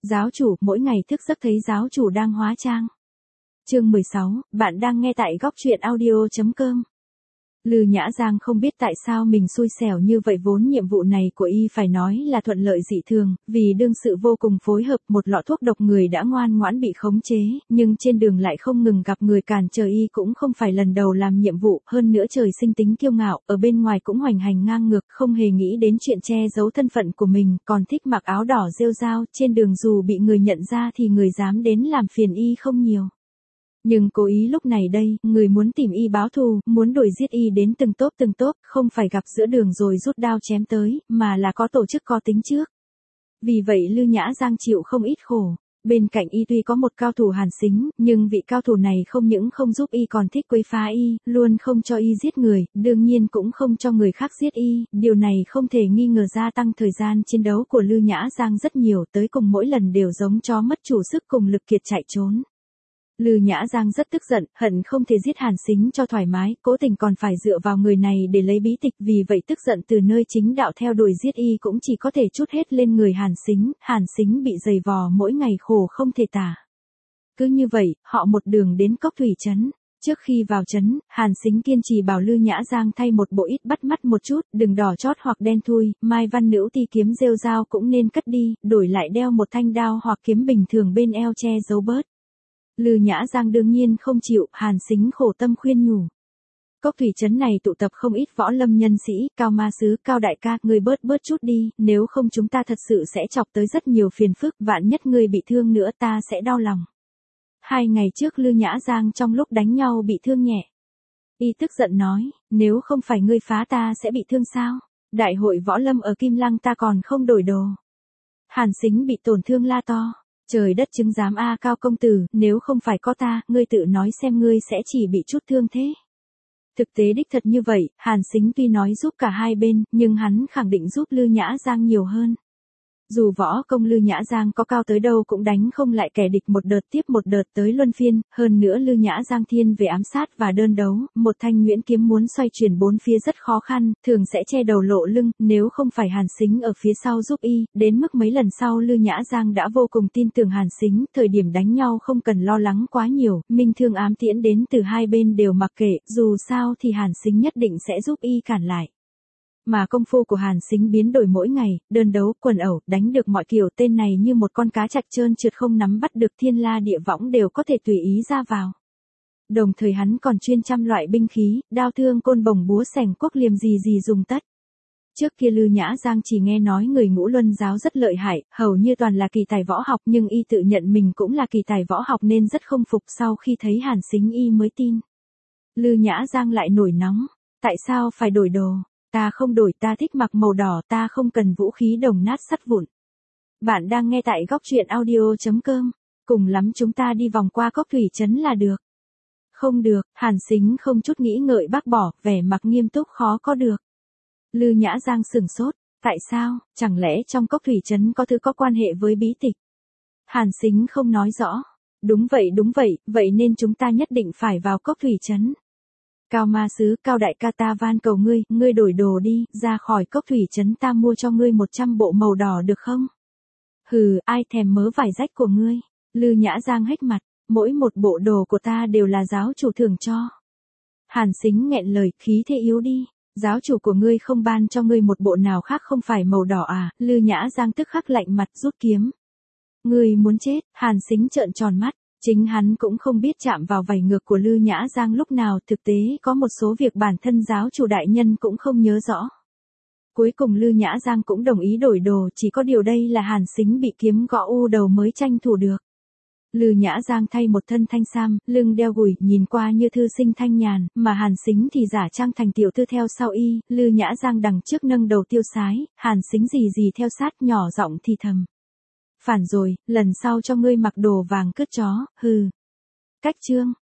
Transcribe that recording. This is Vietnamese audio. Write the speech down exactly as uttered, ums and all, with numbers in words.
Giáo chủ, mỗi ngày thức giấc thấy giáo chủ đang hóa trang. Chương mười sáu, bạn đang nghe tại góc truyện audio chấm com. Lư Nhã Giang không biết tại sao mình xui xẻo như vậy, vốn nhiệm vụ này của y phải nói là thuận lợi dị thường, vì đương sự vô cùng phối hợp, một lọ thuốc độc người đã ngoan ngoãn bị khống chế, nhưng trên đường lại không ngừng gặp người cản trở y, cũng không phải lần đầu làm nhiệm vụ, hơn nữa trời sinh tính kiêu ngạo, ở bên ngoài cũng hoành hành ngang ngược, không hề nghĩ đến chuyện che giấu thân phận của mình, còn thích mặc áo đỏ rêu rao, trên đường dù bị người nhận ra thì người dám đến làm phiền y không nhiều. Nhưng cố ý lúc này đây, người muốn tìm y báo thù, muốn đuổi giết y đến từng tốp từng tốp, không phải gặp giữa đường rồi rút đao chém tới, mà là có tổ chức có tính trước. Vì vậy Lư Nhã Giang chịu không ít khổ. Bên cạnh y tuy có một cao thủ Hàn Sính, nhưng vị cao thủ này không những không giúp y còn thích quấy phá y, luôn không cho y giết người, đương nhiên cũng không cho người khác giết y, điều này không thể nghi ngờ gia tăng thời gian chiến đấu của Lư Nhã Giang rất nhiều, tới cùng mỗi lần đều giống chó mất chủ sức cùng lực kiệt chạy trốn. Lư Nhã Giang rất tức giận, hận không thể giết Hàn Sính cho thoải mái, cố tình còn phải dựa vào người này để lấy bí tịch, vì vậy tức giận từ nơi chính đạo theo đuổi giết y cũng chỉ có thể trút hết lên người Hàn Sính, Hàn Sính bị dày vò mỗi ngày khổ không thể tả. Cứ như vậy, họ một đường đến Cốc Thủy Trấn. Trước khi vào trấn, Hàn Sính kiên trì bảo Lư Nhã Giang thay một bộ ít bắt mắt một chút, đừng đỏ chót hoặc đen thui, mai văn nữ ti kiếm rêu rao cũng nên cất đi, đổi lại đeo một thanh đao hoặc kiếm bình thường bên eo che giấu bớt. Lư Nhã Giang đương nhiên không chịu, Hàn Sính khổ tâm khuyên nhủ. Cốc Thủy Trấn này tụ tập không ít võ lâm nhân sĩ, Cao ma sứ, Cao đại ca, ngươi bớt bớt chút đi, nếu không chúng ta thật sự sẽ chọc tới rất nhiều phiền phức, vạn nhất ngươi bị thương nữa ta sẽ đau lòng. Hai ngày trước Lư Nhã Giang trong lúc đánh nhau bị thương nhẹ. Y tức giận nói, nếu không phải ngươi phá ta sẽ bị thương sao? Đại hội võ lâm ở Kim Lăng ta còn không đổi đồ. Hàn Sính bị tổn thương la to. Trời đất chứng giám a Cao công tử, nếu không phải có ta, ngươi tự nói xem ngươi sẽ chỉ bị chút thương thế. Thực tế đích thật như vậy, Hàn Sính tuy nói giúp cả hai bên, nhưng hắn khẳng định giúp Lư Nhã Giang nhiều hơn. Dù võ công Lư Nhã Giang có cao tới đâu cũng đánh không lại kẻ địch một đợt tiếp một đợt tới luân phiên, hơn nữa Lư Nhã Giang thiên về ám sát và đơn đấu, một thanh nhuyễn kiếm muốn xoay chuyển bốn phía rất khó khăn, thường sẽ che đầu lộ lưng, nếu không phải Hàn Sính ở phía sau giúp y, đến mức mấy lần sau Lư Nhã Giang đã vô cùng tin tưởng Hàn Sính, thời điểm đánh nhau không cần lo lắng quá nhiều, minh thương ám tiễn đến từ hai bên đều mặc kệ, dù sao thì Hàn Sính nhất định sẽ giúp y cản lại. Mà công phu của Hàn Sính biến đổi mỗi ngày, đơn đấu, quần ẩu, đánh được mọi kiểu, tên này như một con cá trạch trơn trượt không nắm bắt được thiên la địa võng đều có thể tùy ý ra vào. Đồng thời hắn còn chuyên trăm loại binh khí, đao thương côn bổng búa sẻng cuốc liềm gì gì dùng tất. Trước kia Lư Nhã Giang chỉ nghe nói người Ngũ Luân giáo rất lợi hại, hầu như toàn là kỳ tài võ học, nhưng y tự nhận mình cũng là kỳ tài võ học nên rất không phục, sau khi thấy Hàn Sính y mới tin. Lư Nhã Giang lại nổi nóng, tại sao phải đổi đồ? Ta không đổi, ta thích mặc màu đỏ, ta không cần vũ khí đồng nát sắt vụn. Bạn đang nghe tại góc truyện audio chấm com, cùng lắm chúng ta đi vòng qua Cốc Thủy Trấn là được. Không được, Hàn Sính không chút nghĩ ngợi bác bỏ, vẻ mặt nghiêm túc khó có được. Lư Nhã Giang sửng sốt, tại sao, chẳng lẽ trong Cốc Thủy Trấn có thứ có quan hệ với bí tịch? Hàn Sính không nói rõ. Đúng vậy đúng vậy, vậy nên chúng ta nhất định phải vào Cốc Thủy Trấn. Cao ma sứ, Cao đại ca, ta van cầu ngươi, ngươi đổi đồ đi, ra khỏi Cốc Thủy Trấn ta mua cho ngươi một trăm bộ màu đỏ được không? Hừ, ai thèm mớ vải rách của ngươi? Lư Nhã Giang hếch mặt, mỗi một bộ đồ của ta đều là giáo chủ thưởng cho. Hàn Sính nghẹn lời, khí thế yếu đi, giáo chủ của ngươi không ban cho ngươi một bộ nào khác không phải màu đỏ à? Lư Nhã Giang tức khắc lạnh mặt rút kiếm. Ngươi muốn chết? Hàn Sính trợn tròn mắt. Chính hắn cũng không biết chạm vào vảy ngược của Lư Nhã Giang lúc nào, thực tế có một số việc bản thân giáo chủ đại nhân cũng không nhớ rõ. Cuối cùng Lư Nhã Giang cũng đồng ý đổi đồ, chỉ có điều đây là Hàn Sính bị kiếm gõ u đầu mới tranh thủ được. Lư Nhã Giang thay một thân thanh sam, lưng đeo gùi, nhìn qua như thư sinh thanh nhàn, mà Hàn Sính thì giả trang thành tiểu thư theo sau y, Lư Nhã Giang đằng trước nâng đầu tiêu sái, Hàn Sính gì gì theo sát nhỏ giọng thì thầm. Phản rồi, lần sau cho ngươi mặc đồ vàng cướp chó, hừ. Cách chương.